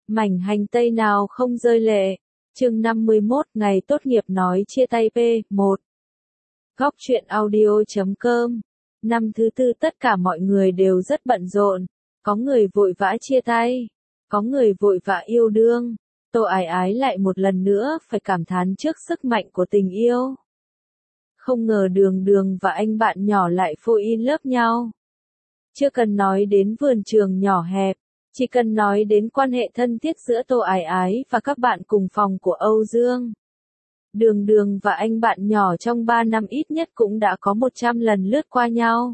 Mảnh hành tây nào không rơi lệ. Chương 51 ngày tốt nghiệp nói chia tay P1. Góc truyện audio.com. Năm thứ tư tất cả mọi người đều rất bận rộn. Có người vội vã chia tay. Có người vội vã yêu đương. Tô Ái Ái lại một lần nữa phải cảm thán trước sức mạnh của tình yêu. Không ngờ Đường Đường và anh bạn nhỏ lại fall in love nhau. Chưa cần nói đến vườn trường nhỏ hẹp. Chỉ cần nói đến quan hệ thân thiết giữa Tô Ái Ái và các bạn cùng phòng của Âu Dương. Đường Đường và anh bạn nhỏ trong 3 năm ít nhất cũng đã có 100 lần lướt qua nhau.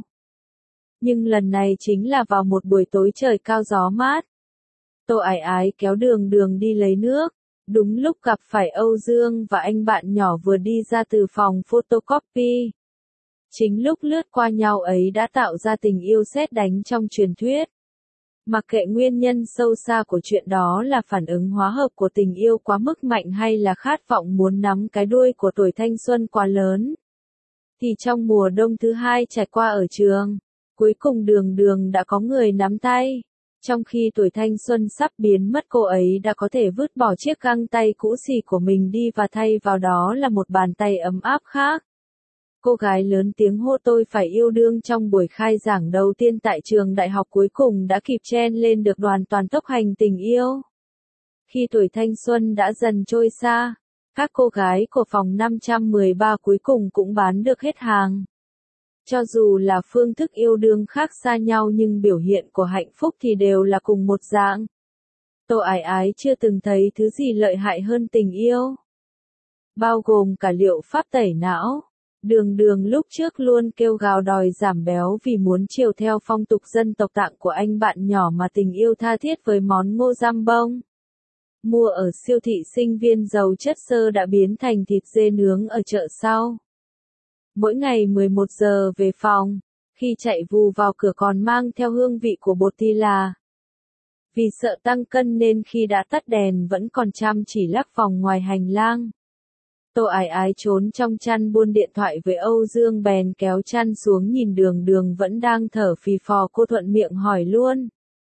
Nhưng lần này chính là vào một buổi tối trời cao gió mát. Tô Ái Ái kéo Đường Đường đi lấy nước. Đúng lúc gặp phải Âu Dương và anh bạn nhỏ vừa đi ra từ phòng photocopy. Chính lúc lướt qua nhau ấy đã tạo ra tình yêu sét đánh trong truyền thuyết. Mặc kệ nguyên nhân sâu xa của chuyện đó là phản ứng hóa hợp của tình yêu quá mức mạnh hay là khát vọng muốn nắm cái đuôi của tuổi thanh xuân quá lớn. Thì trong mùa đông thứ hai trải qua ở trường, cuối cùng Đường Đường đã có người nắm tay. Trong khi tuổi thanh xuân sắp biến mất, cô ấy đã có thể vứt bỏ chiếc găng tay cũ xì của mình đi và thay vào đó là một bàn tay ấm áp khác. Cô gái lớn tiếng hô tôi phải yêu đương trong buổi khai giảng đầu tiên tại trường đại học cuối cùng đã kịp chen lên được đoàn toàn tốc hành tình yêu. Khi tuổi thanh xuân đã dần trôi xa, các cô gái của phòng 513 cuối cùng cũng bán được hết hàng. Cho dù là phương thức yêu đương khác xa nhau nhưng biểu hiện của hạnh phúc thì đều là cùng một dạng. Tô Ái Ái chưa từng thấy thứ gì lợi hại hơn tình yêu. Bao gồm cả liệu pháp tẩy não. Đường Đường lúc trước luôn kêu gào đòi giảm béo vì muốn chiều theo phong tục dân tộc Tạng của anh bạn nhỏ mà tình yêu tha thiết với món ngô giam bông. Mua ở siêu thị sinh viên giàu chất xơ đã biến thành thịt dê nướng ở chợ sau. Mỗi ngày 11 giờ về phòng, khi chạy vù vào cửa còn mang theo hương vị của bột thì là. Vì sợ tăng cân nên khi đã tắt đèn vẫn còn chăm chỉ lắc vòng ngoài hành lang. Tô Ái Ái trốn trong chăn buôn điện thoại với Âu Dương bèn kéo chăn xuống nhìn Đường Đường vẫn đang thở phì phò, cô thuận miệng hỏi luôn.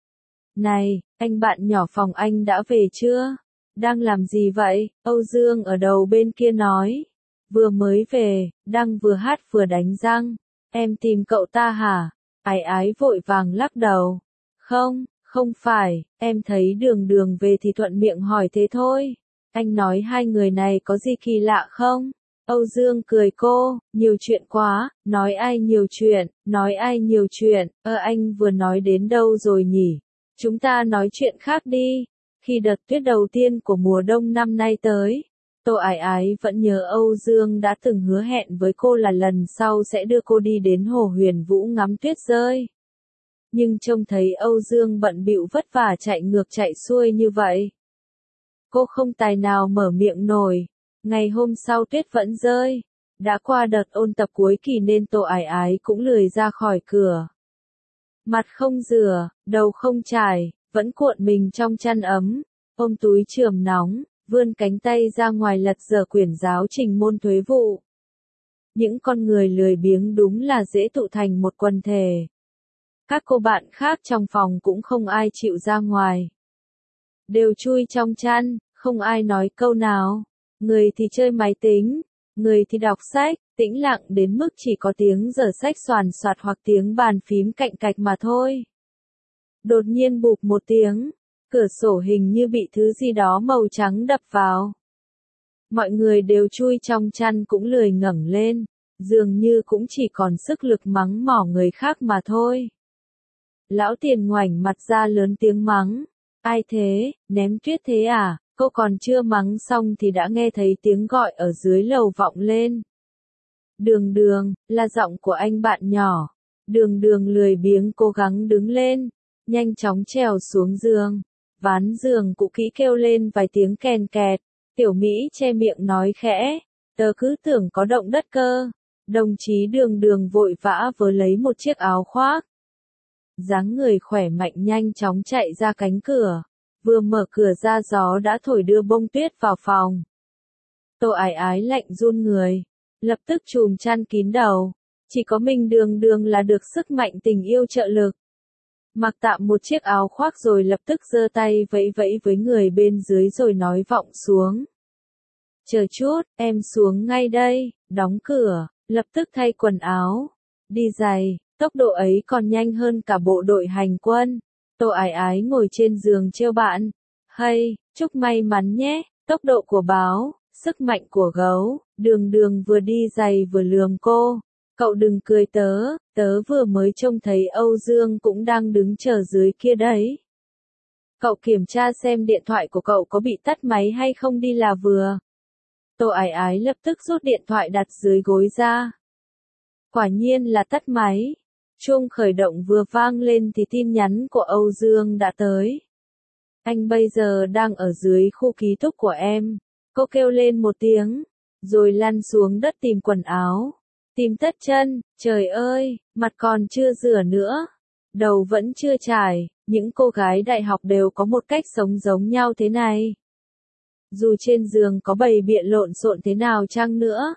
Này, anh bạn nhỏ phòng anh đã về chưa? Đang làm gì vậy? Âu Dương ở đầu bên kia nói. Vừa mới về, đang vừa hát vừa đánh răng. Em tìm cậu ta hả? Ái Ái vội vàng lắc đầu. Không phải, em thấy Đường Đường về thì thuận miệng hỏi thế thôi. Anh nói hai người này có gì kỳ lạ không? Âu Dương cười cô, nhiều chuyện quá, nói ai nhiều chuyện, anh vừa nói đến đâu rồi nhỉ? Chúng ta nói chuyện khác đi. Khi đợt tuyết đầu tiên của mùa đông năm nay tới, Tô Ái Ái vẫn nhớ Âu Dương đã từng hứa hẹn với cô là lần sau sẽ đưa cô đi đến Hồ Huyền Vũ ngắm tuyết rơi. Nhưng trông thấy Âu Dương bận bịu vất vả chạy ngược chạy xuôi như vậy. Cô không tài nào mở miệng nổi. Ngày hôm sau tuyết vẫn rơi. Đã qua đợt ôn tập cuối kỳ nên Tô Ái Ái cũng lười ra khỏi cửa. Mặt không rửa, đầu không chải, vẫn cuộn mình trong chăn ấm, ôm túi chườm nóng, vươn cánh tay ra ngoài lật dở quyển giáo trình môn thuế vụ. Những con người lười biếng đúng là dễ tụ thành một quần thể. Các cô bạn khác trong phòng cũng không ai chịu ra ngoài. Đều chui trong chăn, không ai nói câu nào. Người thì chơi máy tính, người thì đọc sách, tĩnh lặng đến mức chỉ có tiếng giở sách xoàn xoạt hoặc tiếng bàn phím cạnh cạch mà thôi. Đột nhiên bụp một tiếng, cửa sổ hình như bị thứ gì đó màu trắng đập vào. Mọi người đều chui trong chăn cũng lười ngẩng lên, dường như cũng chỉ còn sức lực mắng mỏ người khác mà thôi. Lão Tiền ngoảnh mặt ra lớn tiếng mắng. Ai thế, ném tuyết thế à? Cô còn chưa mắng xong thì đã nghe thấy tiếng gọi ở dưới lầu vọng lên. Đường Đường, là giọng của anh bạn nhỏ. Đường Đường lười biếng cố gắng đứng lên, nhanh chóng trèo xuống giường. Ván giường cũ kỹ kêu lên vài tiếng kèn kẹt. Tiểu Mỹ che miệng nói khẽ, tớ cứ tưởng có động đất cơ. Đồng chí Đường Đường vội vã vớ lấy một chiếc áo khoác. Dáng người khỏe mạnh nhanh chóng chạy ra cánh cửa. Vừa mở cửa ra gió đã thổi đưa bông tuyết vào phòng. Tô Ái Ái lạnh run người. Lập tức chùm chăn kín đầu. Chỉ có mình Đường Đường là được sức mạnh tình yêu trợ lực. mặc tạm một chiếc áo khoác rồi lập tức giơ tay vẫy vẫy với người bên dưới rồi nói vọng xuống. Chờ chút, em xuống ngay đây, đóng cửa, lập tức thay quần áo, đi giày, tốc độ ấy còn nhanh hơn cả bộ đội hành quân. Tô Ái Ái ngồi trên giường trêu bạn. Hay, chúc may mắn nhé, tốc độ của báo, sức mạnh của gấu, đường đường vừa đi giày vừa lườm cô. Cậu đừng cười tớ, tớ vừa mới trông thấy Âu Dương cũng đang đứng chờ dưới kia đấy. Cậu kiểm tra xem điện thoại của cậu có bị tắt máy hay không đi là vừa. Tô Ái Ái lập tức rút điện thoại đặt dưới gối ra. Quả nhiên là tắt máy. Chuông khởi động vừa vang lên thì tin nhắn của Âu Dương đã tới. Anh bây giờ đang ở dưới khu ký túc của em. Cô kêu lên một tiếng, rồi lăn xuống đất tìm quần áo. Tìm tất chân, trời ơi, mặt còn chưa rửa nữa. Đầu vẫn chưa chải, những cô gái đại học đều có một cách sống giống nhau thế này. Dù trên giường có bày biện lộn xộn thế nào chăng nữa.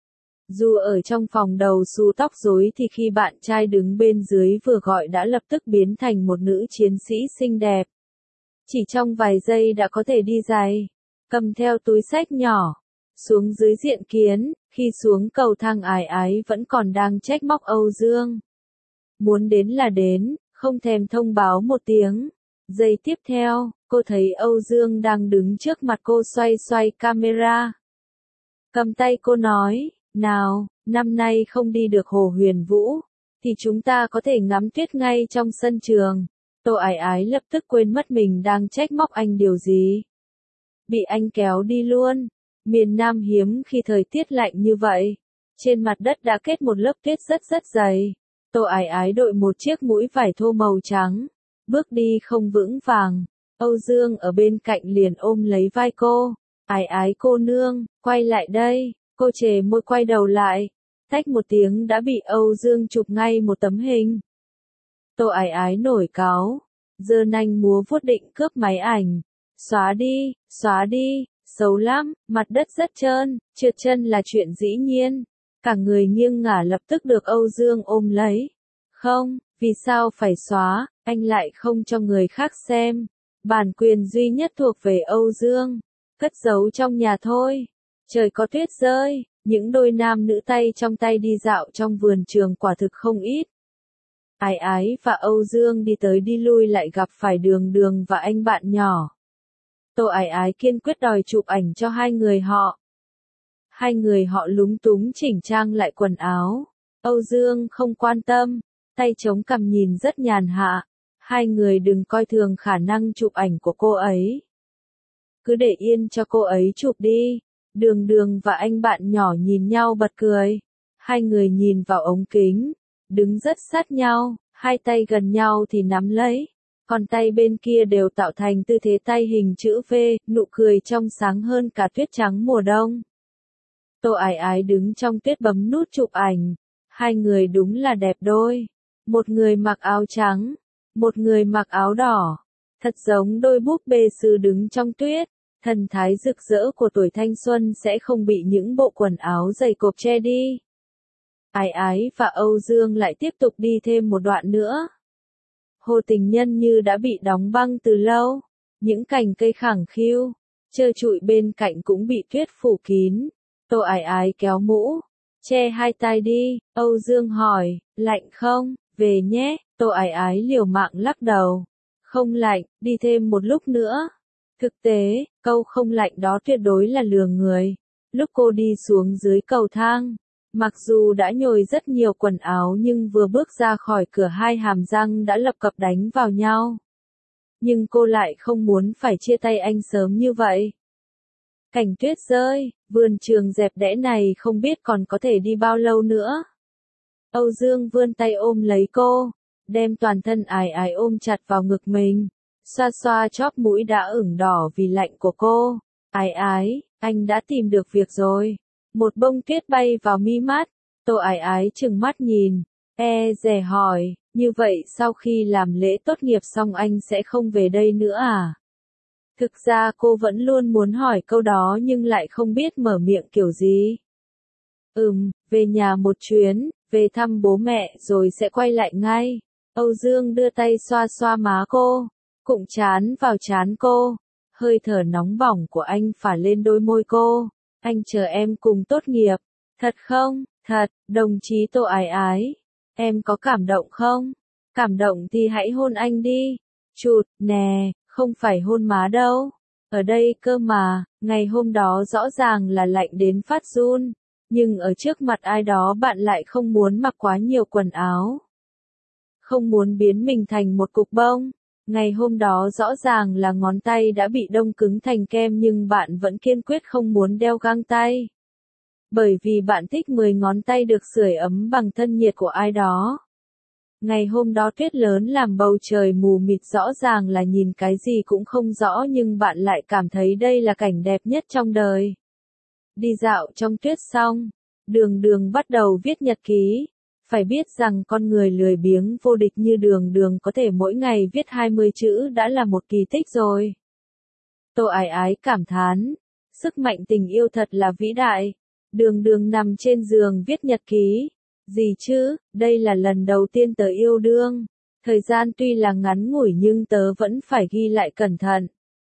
Dù ở trong phòng đầu xù tóc rối thì khi bạn trai đứng bên dưới vừa gọi đã lập tức biến thành một nữ chiến sĩ xinh đẹp. Chỉ trong vài giây đã có thể đi giày, cầm theo túi xách nhỏ, xuống dưới diện kiến, khi xuống cầu thang Ái Ái vẫn còn đang trách móc Âu Dương. Muốn đến là đến, không thèm thông báo một tiếng. Giây tiếp theo, cô thấy Âu Dương đang đứng trước mặt cô xoay xoay camera. Cầm tay cô nói, nào, năm nay không đi được Hồ Huyền Vũ, thì chúng ta có thể ngắm tuyết ngay trong sân trường. Tô Ái Ái lập tức quên mất mình đang trách móc anh điều gì. Bị anh kéo đi luôn. Miền Nam hiếm khi thời tiết lạnh như vậy. Trên mặt đất đã kết một lớp tuyết rất rất dày. Tô Ái Ái đội một chiếc mũi vải thô màu trắng. Bước đi không vững vàng. Âu Dương ở bên cạnh liền ôm lấy vai cô. Ái Ái cô nương, quay lại đây. Cô chề môi quay đầu lại. Tách một tiếng đã bị Âu Dương chụp ngay một tấm hình. Tô Ái Ái nổi cáu. Giơ nanh múa vuốt định cướp máy ảnh. Xóa đi, xấu lắm, mặt đất rất trơn, trượt chân là chuyện dĩ nhiên. Cả người nghiêng ngả lập tức được Âu Dương ôm lấy. Không, vì sao phải xóa, anh lại không cho người khác xem. Bản quyền duy nhất thuộc về Âu Dương. Cất giấu trong nhà thôi. Trời có tuyết rơi, những đôi nam nữ tay trong tay đi dạo trong vườn trường quả thực không ít. Ái Ái và Âu Dương đi tới đi lui lại gặp phải Đường Đường và anh bạn nhỏ. Tô Ái Ái kiên quyết đòi chụp ảnh cho hai người họ. Hai người họ lúng túng chỉnh trang lại quần áo. Âu Dương không quan tâm, tay chống cằm nhìn rất nhàn hạ. Hai người đừng coi thường khả năng chụp ảnh của cô ấy. Cứ để yên cho cô ấy chụp đi. Đường Đường và anh bạn nhỏ nhìn nhau bật cười. Hai người nhìn vào ống kính, đứng rất sát nhau, hai tay gần nhau thì nắm lấy. Còn tay bên kia đều tạo thành tư thế tay hình chữ V, nụ cười trong sáng hơn cả tuyết trắng mùa đông. Tô Ái Ái đứng trong tuyết bấm nút chụp ảnh. Hai người đúng là đẹp đôi. Một người mặc áo trắng, một người mặc áo đỏ. Thật giống đôi búp bê sư đứng trong tuyết. Thần thái rực rỡ của tuổi thanh xuân sẽ không bị những bộ quần áo dày cộp che đi. Ái Ái và Âu Dương lại tiếp tục đi thêm một đoạn nữa. Hồ Tình Nhân như đã bị đóng băng từ lâu. Những cành cây khẳng khiu, trơ trụi bên cạnh cũng bị tuyết phủ kín. Tô Ái Ái kéo mũ, che hai tai đi. Âu Dương hỏi, lạnh không? Về nhé. Tô Ái Ái liều mạng lắc đầu. Không lạnh, đi thêm một lúc nữa. Thực tế, câu không lạnh đó tuyệt đối là lừa người. Lúc cô đi xuống dưới cầu thang, mặc dù đã nhồi rất nhiều quần áo nhưng vừa bước ra khỏi cửa hai hàm răng đã lập cập đánh vào nhau. Nhưng cô lại không muốn phải chia tay anh sớm như vậy. Cảnh tuyết rơi, vườn trường đẹp đẽ này không biết còn có thể đi bao lâu nữa. Âu Dương vươn tay ôm lấy cô, đem toàn thân Ái Ái ôm chặt vào ngực mình. Xoa xoa chóp mũi đã ửng đỏ vì lạnh của cô. Ái Ái, anh đã tìm được việc rồi. Một bông tuyết bay vào mi mắt. Tô Ái Ái trừng mắt nhìn. Dè hỏi, như vậy sau khi làm lễ tốt nghiệp xong anh sẽ không về đây nữa à? Thực ra cô vẫn luôn muốn hỏi câu đó nhưng lại không biết mở miệng kiểu gì. Về nhà một chuyến, về thăm bố mẹ rồi sẽ quay lại ngay. Âu Dương đưa tay xoa xoa má cô, cụng trán vào trán cô, hơi thở nóng bỏng của anh phả lên đôi môi cô. Anh chờ em cùng tốt nghiệp. Thật không? Thật, đồng chí Tô Ái Ái. Em có cảm động không? Cảm động thì hãy hôn anh đi. Chụt, nè, không phải hôn má đâu. Ở đây cơ mà, ngày hôm đó rõ ràng là lạnh đến phát run. Nhưng ở trước mặt ai đó bạn lại không muốn mặc quá nhiều quần áo. Không muốn biến mình thành một cục bông. Ngày hôm đó rõ ràng là ngón tay đã bị đông cứng thành kem nhưng bạn vẫn kiên quyết không muốn đeo găng tay. Bởi vì bạn thích 10 ngón tay được sưởi ấm bằng thân nhiệt của ai đó. Ngày hôm đó tuyết lớn làm bầu trời mù mịt rõ ràng là nhìn cái gì cũng không rõ nhưng bạn lại cảm thấy đây là cảnh đẹp nhất trong đời. Đi dạo trong tuyết xong, Đường Đường bắt đầu viết nhật ký. Phải biết rằng con người lười biếng vô địch như Đường Đường có thể mỗi ngày viết 20 chữ đã là một kỳ tích rồi. Tô Ái Ái cảm thán, sức mạnh tình yêu thật là vĩ đại. Đường Đường nằm trên giường viết nhật ký. Gì chứ, đây là lần đầu tiên tớ yêu đương. Thời gian tuy là ngắn ngủi nhưng tớ vẫn phải ghi lại cẩn thận.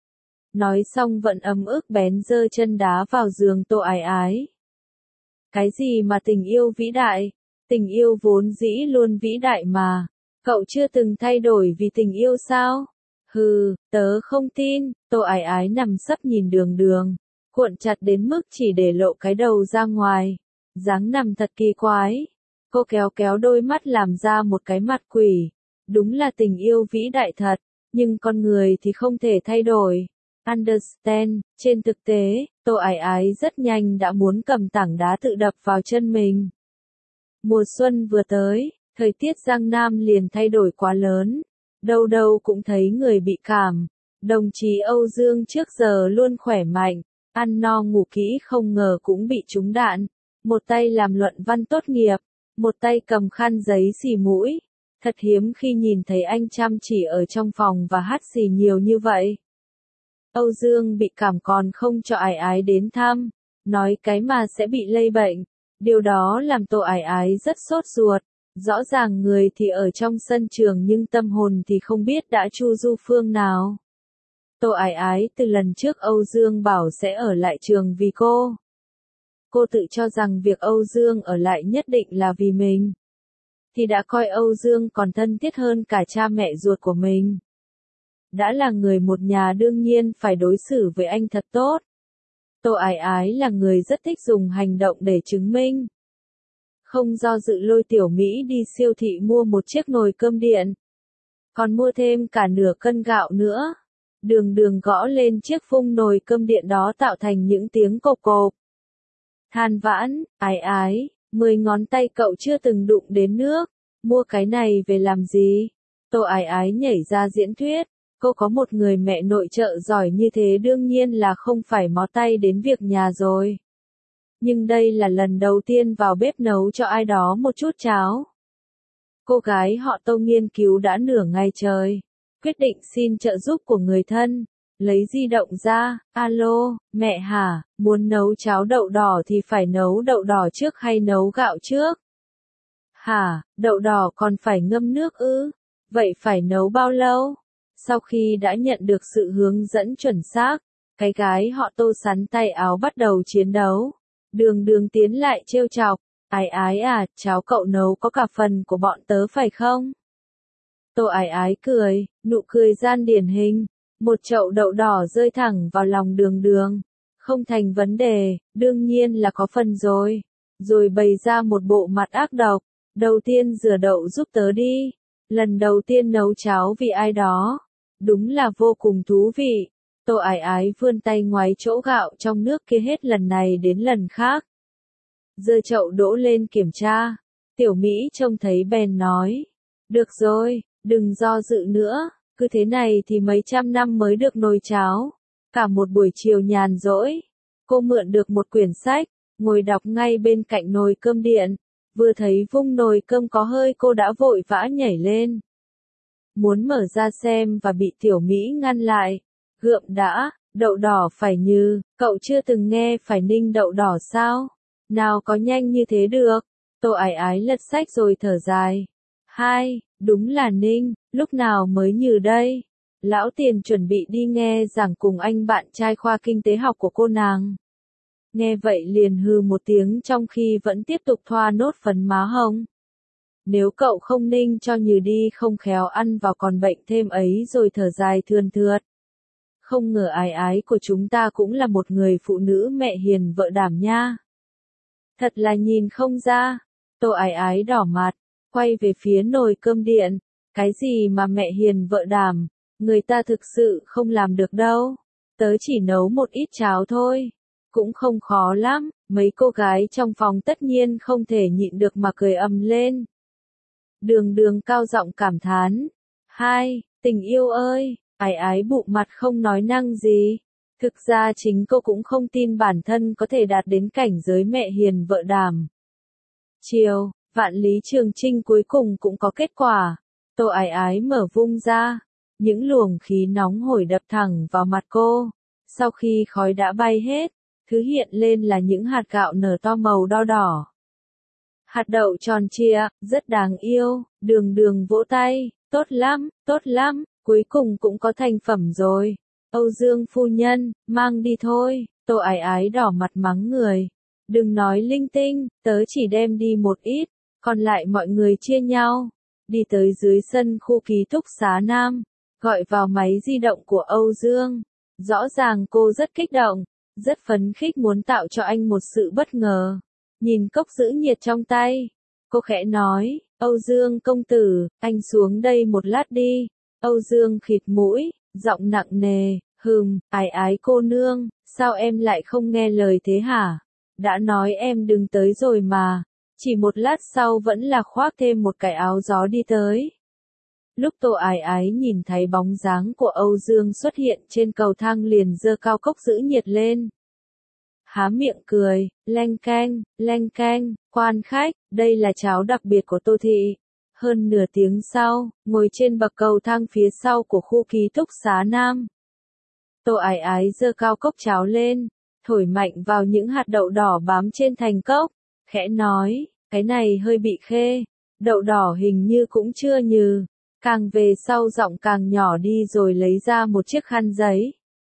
Nói xong vẫn ấm ức bén giơ chân đá vào giường Tô Ái Ái. Cái gì mà tình yêu vĩ đại? Tình yêu vốn dĩ luôn vĩ đại mà. Cậu chưa từng thay đổi vì tình yêu sao? Hừ, tớ không tin. Tô Ái Ái nằm sấp nhìn Đường Đường, cuộn chặt đến mức chỉ để lộ cái đầu ra ngoài. Dáng nằm thật kỳ quái. Cô kéo kéo đôi mắt làm ra một cái mặt quỷ. Đúng là tình yêu vĩ đại thật, nhưng con người thì không thể thay đổi. Understand, trên thực tế, Tô Ái Ái rất nhanh đã muốn cầm tảng đá tự đập vào chân mình. Mùa xuân vừa tới, thời tiết Giang Nam liền thay đổi quá lớn. Đâu đâu cũng thấy người bị cảm. Đồng chí Âu Dương trước giờ luôn khỏe mạnh, ăn no ngủ kỹ không ngờ cũng bị trúng đạn. Một tay làm luận văn tốt nghiệp, một tay cầm khăn giấy xì mũi. Thật hiếm khi nhìn thấy anh chăm chỉ ở trong phòng và hắt xì nhiều như vậy. Âu Dương bị cảm còn không cho Ái Ái đến thăm, nói cái mà sẽ bị lây bệnh. Điều đó làm Tô Ái Ái rất sốt ruột. Rõ ràng người thì ở trong sân trường nhưng tâm hồn thì không biết đã chu du phương nào. Tô Ái Ái từ lần trước Âu Dương bảo sẽ ở lại trường vì cô. Cô tự cho rằng việc Âu Dương ở lại nhất định là vì mình. Thì đã coi Âu Dương còn thân thiết hơn cả cha mẹ ruột của mình. Đã là người một nhà đương nhiên phải đối xử với anh thật tốt. Tô Ái Ái là người rất thích dùng hành động để chứng minh. Không do dự lôi Tiểu Mỹ đi siêu thị mua một chiếc nồi cơm điện. Còn mua thêm cả nửa cân gạo nữa. Đường Đường gõ lên chiếc phung nồi cơm điện đó tạo thành những tiếng cộp cộp. Than vãn, Ái Ái, 10 ngón tay cậu chưa từng đụng đến nước. Mua cái này về làm gì? Tô Ái Ái nhảy ra diễn thuyết. Cô có một người mẹ nội trợ giỏi như thế đương nhiên là không phải mó tay đến việc nhà rồi. Nhưng đây là lần đầu tiên vào bếp nấu cho ai đó một chút cháo. Cô gái họ Tô nghiên cứu đã nửa ngày trời. Quyết định xin trợ giúp của người thân. Lấy di động ra, alo, mẹ hả, muốn nấu cháo đậu đỏ thì phải nấu đậu đỏ trước hay nấu gạo trước? Hả, đậu đỏ còn phải ngâm nước ư? Vậy phải nấu bao lâu? Sau khi đã nhận được sự hướng dẫn chuẩn xác, cái gái họ Tô sắn tay áo bắt đầu chiến đấu. Đường Đường tiến lại trêu chọc, Ái Ái à, cháo cậu nấu có cả phần của bọn tớ phải không? Tô Ái Ái cười, nụ cười gian điển hình, một chậu đậu đỏ rơi thẳng vào lòng Đường Đường. Không thành vấn đề, đương nhiên là có phần rồi. Rồi bày ra một bộ mặt ác độc, đầu tiên rửa đậu giúp tớ đi. Lần đầu tiên nấu cháo vì ai đó. Đúng là vô cùng thú vị. Tô Ái Ái vươn tay ngoáy chỗ gạo trong nước kia hết lần này đến lần khác. Giơ chậu đỗ lên kiểm tra. Tiểu Mỹ trông thấy bèn nói. Được rồi, đừng do dự nữa. Cứ thế này thì mấy trăm năm mới được nồi cháo. Cả một buổi chiều nhàn rỗi. Cô mượn được một quyển sách. Ngồi đọc ngay bên cạnh nồi cơm điện. Vừa thấy vung nồi cơm có hơi cô đã vội vã nhảy lên. Muốn mở ra xem và bị Tiểu Mỹ ngăn lại. Gượm đã, đậu đỏ phải như, cậu chưa từng nghe phải ninh đậu đỏ sao? Nào có nhanh như thế được. Tô Ái Ái lật sách rồi thở dài. 2. Đúng là Ninh, lúc nào mới nhừ đây? Lão Tiền chuẩn bị đi nghe giảng cùng anh bạn trai khoa kinh tế học của cô nàng. Nghe vậy liền hừ một tiếng trong khi vẫn tiếp tục thoa nốt phấn má hồng. Nếu cậu không ninh cho nhừ đi không khéo ăn vào còn bệnh thêm ấy rồi thở dài thườn thượt. Không ngờ ái ái của chúng ta cũng là một người phụ nữ mẹ hiền vợ đảm nha. Thật là nhìn không ra. Tô ái ái đỏ mặt, quay về phía nồi cơm điện. Cái gì mà mẹ hiền vợ đảm, người ta thực sự không làm được đâu. Tớ chỉ nấu một ít cháo thôi. Cũng không khó lắm, mấy cô gái trong phòng tất nhiên không thể nhịn được mà cười ầm lên. Đường đường cao giọng cảm thán. 2. Tình yêu ơi, ái ái bụng mặt không nói năng gì. Thực ra chính cô cũng không tin bản thân có thể đạt đến cảnh giới mẹ hiền vợ đảm. Chiều, Vạn Lý Trường Chinh cuối cùng cũng có kết quả. Tô ái ái mở vung ra. Những luồng khí nóng hổi đập thẳng vào mặt cô. Sau khi khói đã bay hết, thứ hiện lên là những hạt gạo nở to màu đo đỏ. Hạt đậu tròn trịa, rất đáng yêu, đường đường vỗ tay, tốt lắm, cuối cùng cũng có thành phẩm rồi. Âu Dương phu nhân, mang đi thôi, Tô ái ái đỏ mặt mắng người. Đừng nói linh tinh, tớ chỉ đem đi một ít, còn lại mọi người chia nhau. Đi tới dưới sân khu ký túc xá Nam, gọi vào máy di động của Âu Dương. Rõ ràng cô rất kích động, rất phấn khích muốn tạo cho anh một sự bất ngờ. Nhìn cốc giữ nhiệt trong tay, cô khẽ nói, Âu Dương công tử, anh xuống đây một lát đi. Âu Dương khịt mũi, giọng nặng nề, ái ái cô nương, sao em lại không nghe lời thế hả? Đã nói em đừng tới rồi mà. Chỉ một lát sau vẫn là khoác thêm một cái áo gió đi tới. Lúc Tô ái ái nhìn thấy bóng dáng của Âu Dương xuất hiện trên cầu thang liền giơ cao cốc giữ nhiệt lên. Há miệng cười, leng keng, quan khách, đây là cháo đặc biệt của Tô thị. Hơn nửa tiếng sau, ngồi trên bậc cầu thang phía sau của khu ký túc xá Nam. Tô ái ái giơ cao cốc cháo lên, thổi mạnh vào những hạt đậu đỏ bám trên thành cốc, khẽ nói, cái này hơi bị khê, đậu đỏ hình như cũng chưa nhừ. Càng về sau giọng càng nhỏ đi rồi lấy ra một chiếc khăn giấy.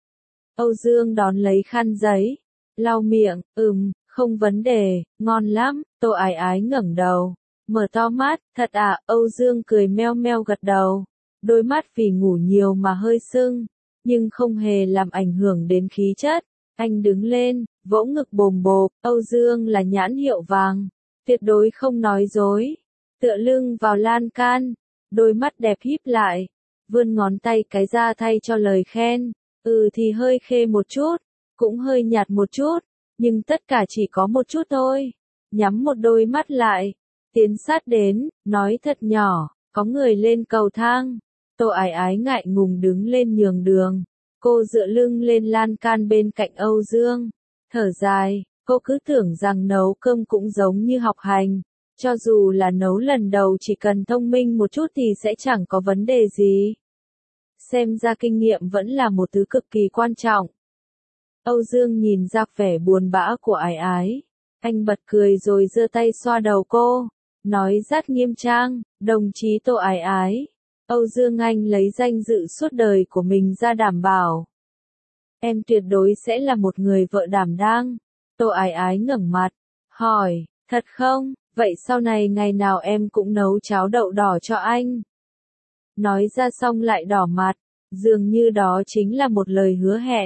Âu Dương đón lấy khăn giấy, lau miệng, không vấn đề, ngon lắm. Tô ái ái ngẩng đầu, mở to mắt, thật à? Âu Dương cười meo meo gật đầu, đôi mắt vì ngủ nhiều mà hơi sưng, nhưng không hề làm ảnh hưởng đến khí chất. Anh đứng lên, vỗ ngực bồm bộp, Âu Dương là nhãn hiệu vàng, tuyệt đối không nói dối. Tựa lưng vào lan can, đôi mắt đẹp híp lại, vươn ngón tay cái ra thay cho lời khen. Thì hơi khê một chút, cũng hơi nhạt một chút, nhưng tất cả chỉ có một chút thôi. Nhắm một đôi mắt lại, tiến sát đến, nói thật nhỏ, có người lên cầu thang. Tô ái ái ngại ngùng đứng lên nhường đường. Cô dựa lưng lên lan can bên cạnh Âu Dương, thở dài, cô cứ tưởng rằng nấu cơm cũng giống như học hành. Cho dù là nấu lần đầu chỉ cần thông minh một chút thì sẽ chẳng có vấn đề gì. Xem ra kinh nghiệm vẫn là một thứ cực kỳ quan trọng. Âu Dương nhìn ra vẻ buồn bã của ái ái. Anh bật cười rồi giơ tay xoa đầu cô, nói rất nghiêm trang, đồng chí Tô ái ái. Âu Dương anh lấy danh dự suốt đời của mình ra đảm bảo. Em tuyệt đối sẽ là một người vợ đảm đang. Tô ái ái ngẩng mặt, hỏi, thật không? Vậy sau này ngày nào em cũng nấu cháo đậu đỏ cho anh. Nói ra xong lại đỏ mặt, dường như đó chính là một lời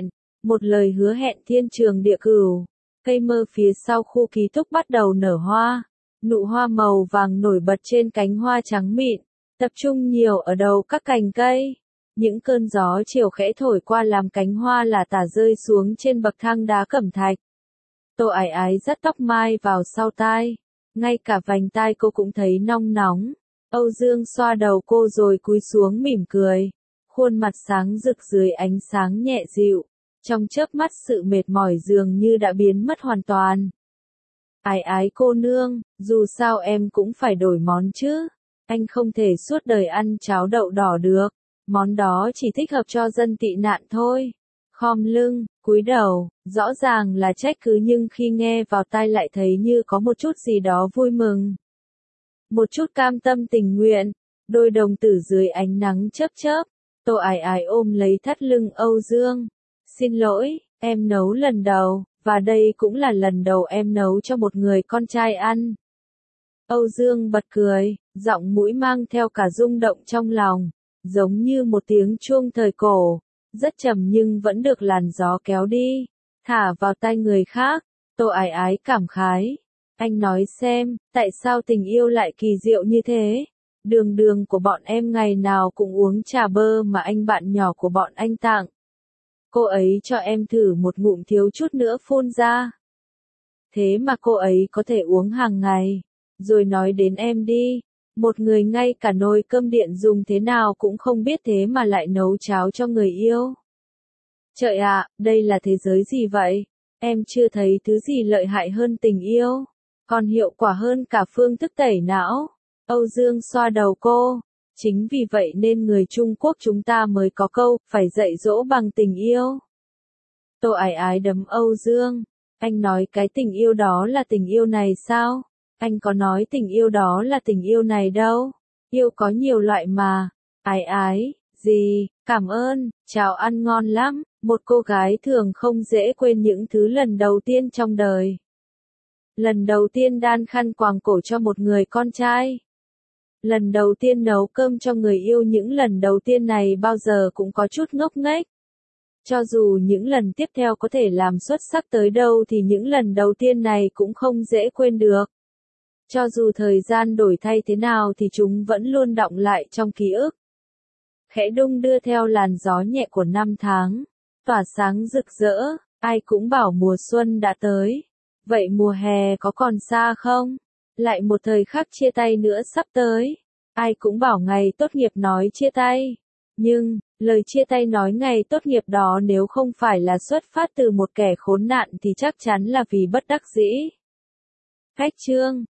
hứa hẹn thiên trường địa cửu. Cây mơ phía sau khu ký túc bắt đầu nở hoa, nụ hoa màu vàng nổi bật trên cánh hoa trắng mịn, tập trung nhiều ở đầu các cành cây. Những cơn gió chiều khẽ thổi qua làm cánh hoa là tả rơi xuống trên bậc thang đá cẩm thạch. Tô ái ái dắt tóc mai vào sau tai, ngay cả vành tai cô cũng thấy nong nóng. Âu Dương xoa đầu cô rồi cúi xuống mỉm cười, khuôn mặt sáng rực dưới ánh sáng nhẹ dịu, trong chớp mắt sự mệt mỏi dường như đã biến mất hoàn toàn. Ái ái cô nương, dù sao em cũng phải đổi món chứ, anh không thể suốt đời ăn cháo đậu đỏ được, món đó chỉ thích hợp cho dân tị nạn thôi. Khom lưng, cúi đầu, rõ ràng là trách cứ nhưng khi nghe vào tai lại thấy như có một chút gì đó vui mừng. một chút cam tâm tình nguyện, đôi đồng tử dưới ánh nắng chớp chớp. Tô Ái Ái ôm lấy thắt lưng Âu Dương. Xin lỗi, em nấu lần đầu, và đây cũng là lần đầu em nấu cho một người con trai ăn. Âu Dương bật cười, giọng mũi mang theo cả rung động trong lòng, giống như một tiếng chuông thời cổ, rất trầm nhưng vẫn được làn gió kéo đi, thả vào tai người khác. Tô Ái Ái cảm khái. Anh nói xem, tại sao tình yêu lại kỳ diệu như thế? Đường đường của bọn em ngày nào cũng uống trà bơ mà anh bạn nhỏ của bọn anh tặng. Cô ấy cho em thử một ngụm thiếu chút nữa phun ra. Thế mà cô ấy có thể uống hàng ngày. Rồi nói đến em đi, một người ngay cả nồi cơm điện dùng thế nào cũng không biết thế mà lại nấu cháo cho người yêu. Trời ạ, đây là thế giới gì vậy? Em chưa thấy thứ gì lợi hại hơn tình yêu, còn hiệu quả hơn cả phương thức tẩy não. Âu Dương xoa đầu cô. Chính vì vậy nên người Trung Quốc chúng ta mới có câu, phải dạy dỗ bằng tình yêu. Tô Ái Ái đấm Âu Dương. Anh nói cái tình yêu đó là tình yêu này sao? Anh có nói tình yêu đó là tình yêu này đâu. Yêu có nhiều loại mà. Ái Ái, gì, cảm ơn, cháo ăn ngon lắm. Một cô gái thường không dễ quên những thứ lần đầu tiên trong đời. Lần đầu tiên đan khăn quàng cổ cho một người con trai. Lần đầu tiên nấu cơm cho người yêu, những lần đầu tiên này bao giờ cũng có chút ngốc nghếch. Cho dù những lần tiếp theo có thể làm xuất sắc tới đâu thì những lần đầu tiên này cũng không dễ quên được. Cho dù thời gian đổi thay thế nào thì chúng vẫn luôn đọng lại trong ký ức. Khẽ đung đưa theo làn gió nhẹ của năm tháng, tỏa sáng rực rỡ, ai cũng bảo mùa xuân đã tới. Vậy mùa hè có còn xa không? Lại một thời khắc chia tay nữa sắp tới. Ai cũng bảo ngày tốt nghiệp nói chia tay. Nhưng, lời chia tay nói ngày tốt nghiệp đó nếu không phải là xuất phát từ một kẻ khốn nạn thì chắc chắn là vì bất đắc dĩ. Khách chương